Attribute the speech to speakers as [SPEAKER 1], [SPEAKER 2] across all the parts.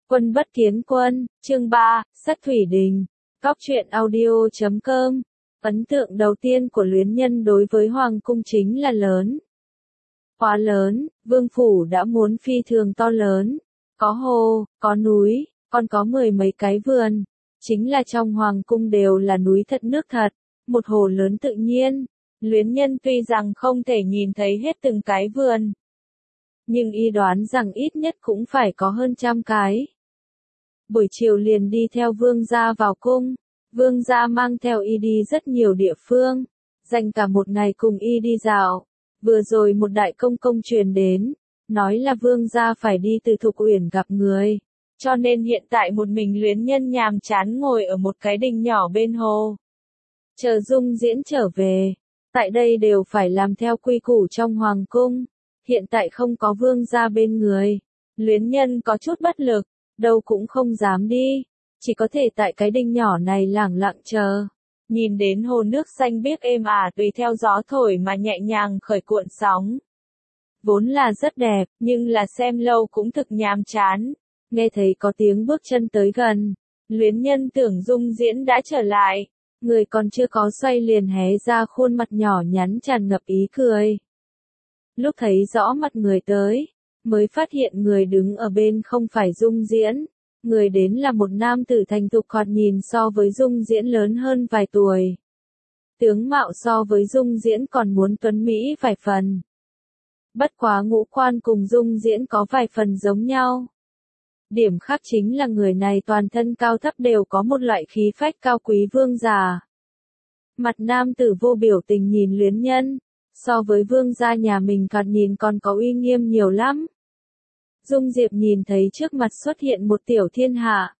[SPEAKER 1] Quân bất kiến quân, chương 3, Sắt Thủy Đình. Góc truyện audio.com. Ấn tượng đầu tiên của Luyến Nhân đối với Hoàng cung chính là lớn. Quá lớn, vương phủ đã muốn phi thường to lớn. Có hồ, có núi, còn có 10 mấy cái vườn. Chính là trong Hoàng cung đều là núi thật nước thật, một hồ lớn tự nhiên. Luyến Nhân tuy rằng không thể nhìn thấy hết từng cái vườn, nhưng y đoán rằng ít nhất cũng phải có hơn 100 cái. Buổi chiều liền đi theo vương gia vào cung, vương gia mang theo y đi rất nhiều địa phương, dành cả một ngày cùng y đi dạo. Vừa rồi một đại công công truyền đến, nói là vương gia phải đi từ Thục Uyển gặp người, cho nên hiện tại một mình Luyến Nhân nhàm chán ngồi ở một cái đình nhỏ bên hồ. Chờ Dung Diễn trở về, tại đây đều phải làm theo quy củ trong hoàng cung, hiện tại không có vương gia bên người, Luyến Nhân có chút bất lực, đâu cũng không dám đi, chỉ có thể tại cái đình nhỏ này lẳng lặng chờ. Nhìn đến hồ nước xanh biếc êm ả tùy theo gió thổi mà nhẹ nhàng khởi cuộn sóng. Vốn là rất đẹp, nhưng là xem lâu cũng thực nhàm chán. Nghe thấy có tiếng bước chân tới gần, Luyến Nhân tưởng Dung Diễn đã trở lại, người còn chưa có xoay liền hé ra khuôn mặt nhỏ nhắn tràn ngập ý cười. Lúc thấy rõ mặt người tới, mới phát hiện người đứng ở bên không phải Dung Diễn, người đến là một nam tử thành thục thoạt nhìn so với Dung Diễn lớn hơn vài tuổi. Tướng mạo so với Dung Diễn còn muốn tuấn mỹ vài phần. Bất quá ngũ quan cùng Dung Diễn có vài phần giống nhau. Điểm khác chính là người này toàn thân cao thấp đều có một loại khí phách cao quý vương giả. Mặt nam tử vô biểu tình nhìn Luyến Nhân, so với vương gia nhà mình thoạt nhìn còn có uy nghiêm nhiều lắm. Dung Diệp nhìn thấy trước mặt xuất hiện một tiểu thiên hạ.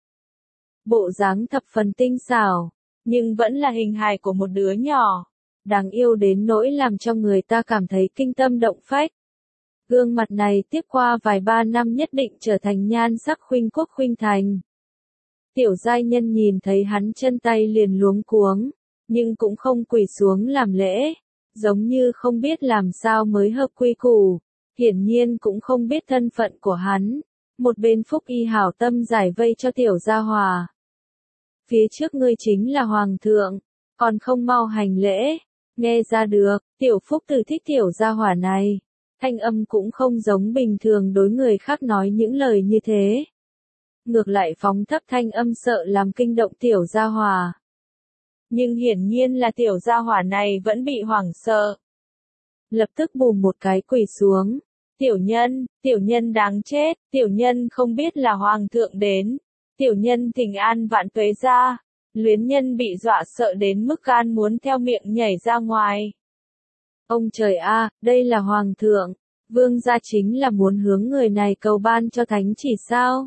[SPEAKER 1] Bộ dáng thập phần tinh xảo, nhưng vẫn là hình hài của một đứa nhỏ. Đáng yêu đến nỗi làm cho người ta cảm thấy kinh tâm động phách. Gương mặt này tiếp qua vài ba năm nhất định trở thành nhan sắc khuynh quốc khuynh thành. Tiểu giai nhân nhìn thấy hắn chân tay liền luống cuống, nhưng cũng không quỳ xuống làm lễ, giống như không biết làm sao mới hợp quy củ. Hiển nhiên cũng không biết thân phận của hắn. Một bên Phúc Y hảo tâm giải vây cho tiểu gia hòa. Phía trước ngươi chính là hoàng thượng, còn không mau hành lễ. Nghe ra được, tiểu Phúc Tử thích tiểu gia hòa này. Thanh âm cũng không giống bình thường đối người khác nói những lời như thế. Ngược lại phóng thấp thanh âm sợ làm kinh động tiểu gia hòa. Nhưng hiển nhiên là tiểu gia hòa này vẫn bị hoảng sợ. Lập tức bùm một cái quỳ xuống. Tiểu nhân đáng chết, tiểu nhân không biết là hoàng thượng đến. Tiểu nhân thỉnh an vạn tuế ra. Luyến Nhân bị dọa sợ đến mức gan muốn theo miệng nhảy ra ngoài. Ông trời a, đây là hoàng thượng. Vương gia chính là muốn hướng người này cầu ban cho thánh chỉ sao?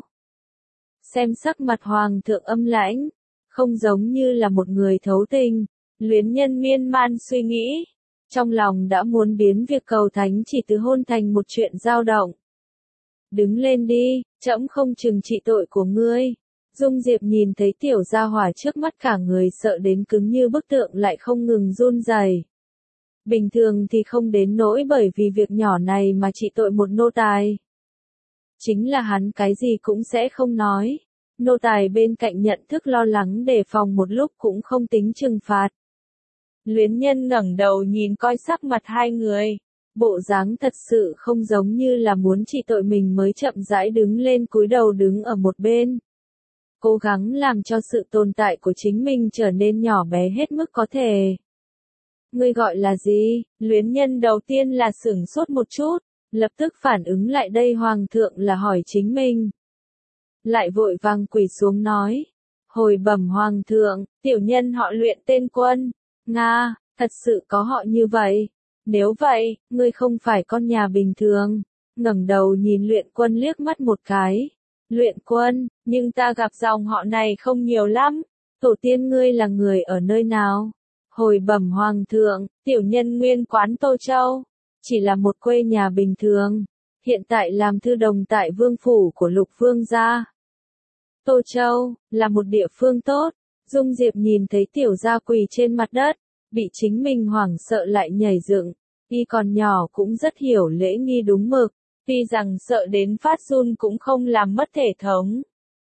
[SPEAKER 1] Xem sắc mặt hoàng thượng âm lãnh, không giống như là một người thấu tình. Luyến Nhân miên man suy nghĩ. Trong lòng đã muốn biến việc cầu thánh chỉ từ hôn thành một chuyện dao động. Đứng lên đi, trẫm không trừng trị tội của ngươi. Dung Diệp nhìn thấy tiểu gia hỏa trước mắt cả người sợ đến cứng như bức tượng lại không ngừng run rẩy. Bình thường thì không đến nỗi bởi vì việc nhỏ này mà trị tội một nô tài. Chính là hắn cái gì cũng sẽ không nói. Nô tài bên cạnh nhận thức lo lắng đề phòng một lúc cũng không tính trừng phạt. Luyến Nhân ngẩng đầu nhìn coi sắc mặt hai người. Bộ dáng thật sự không giống như là muốn trị tội mình mới chậm rãi đứng lên cúi đầu đứng ở một bên. Cố gắng làm cho sự tồn tại của chính mình trở nên nhỏ bé hết mức có thể. Ngươi gọi là gì? Luyến Nhân đầu tiên là sửng sốt một chút, lập tức phản ứng lại đây hoàng thượng là hỏi chính mình. Lại vội vàng quỳ xuống nói. Hồi bẩm hoàng thượng, tiểu nhân họ Luyện tên Quân. Nga, thật sự có họ như vậy. Nếu vậy, ngươi không phải con nhà bình thường. Ngẩng đầu nhìn Luyện Quân liếc mắt một cái. Luyện Quân, nhưng ta gặp dòng họ này không nhiều lắm. Tổ tiên ngươi là người ở nơi nào? Hồi bẩm hoàng thượng, tiểu nhân nguyên quán Tô Châu. Chỉ là một quê nhà bình thường. Hiện tại làm thư đồng tại vương phủ của Lục vương gia. Tô Châu, là một địa phương tốt. Dung Diệp nhìn thấy tiểu gia quỳ trên mặt đất, bị chính mình hoảng sợ lại nhảy dựng. Y còn nhỏ cũng rất hiểu lễ nghi đúng mực, tuy rằng sợ đến phát run cũng không làm mất thể thống.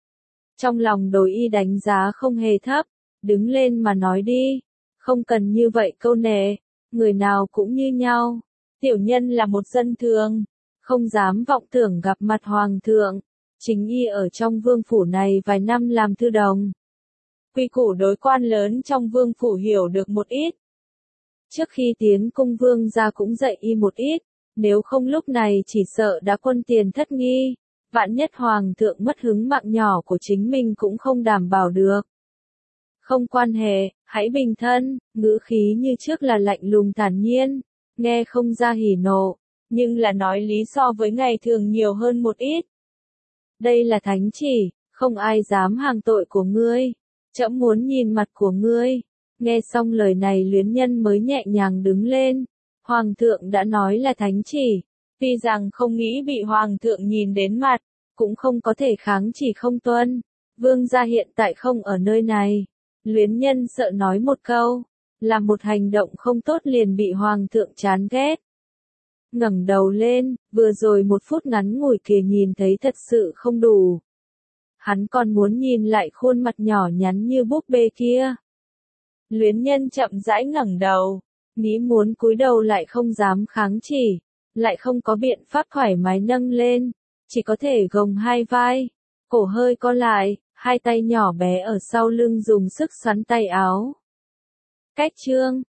[SPEAKER 1] Trong lòng Đồi Y đánh giá không hề thấp, đứng lên mà nói đi, không cần như vậy câu nệ, người nào cũng như nhau. Tiểu nhân là một dân thường, không dám vọng tưởng gặp mặt hoàng thượng, chính y ở trong vương phủ này vài năm làm thư đồng. Quy củ đối quan lớn trong vương phủ hiểu được một ít. Trước khi tiến cung vương gia cũng dạy y một ít, nếu không lúc này chỉ sợ đã quân tiền thất nghi, vạn nhất hoàng thượng mất hứng mạng nhỏ của chính mình cũng không đảm bảo được. Không quan hệ, hãy bình thân, ngữ khí như trước là lạnh lùng thản nhiên, nghe không ra hỉ nộ, nhưng là nói lý so với ngày thường nhiều hơn một ít. Đây là thánh chỉ, không ai dám hàng tội của ngươi, trẫm muốn nhìn mặt của ngươi. Nghe xong lời này Luyến Nhân mới nhẹ nhàng đứng lên, hoàng thượng đã nói là thánh chỉ, tuy rằng không nghĩ bị hoàng thượng nhìn đến mặt, cũng không có thể kháng chỉ không tuân, vương gia hiện tại không ở nơi này. Luyến Nhân sợ nói một câu, là một hành động không tốt liền bị hoàng thượng chán ghét. Ngẩng đầu lên, vừa rồi một phút ngắn ngủi kia nhìn thấy thật sự không đủ. Hắn còn muốn nhìn lại khuôn mặt nhỏ nhắn như búp bê kia. Luyến Nhân chậm rãi ngẩng đầu, nghĩ muốn cúi đầu lại không dám kháng chỉ, lại không có biện pháp thoải mái nâng lên, chỉ có thể gồng hai vai, cổ hơi co lại, hai tay nhỏ bé ở sau lưng dùng sức xoắn tay áo. Cách chương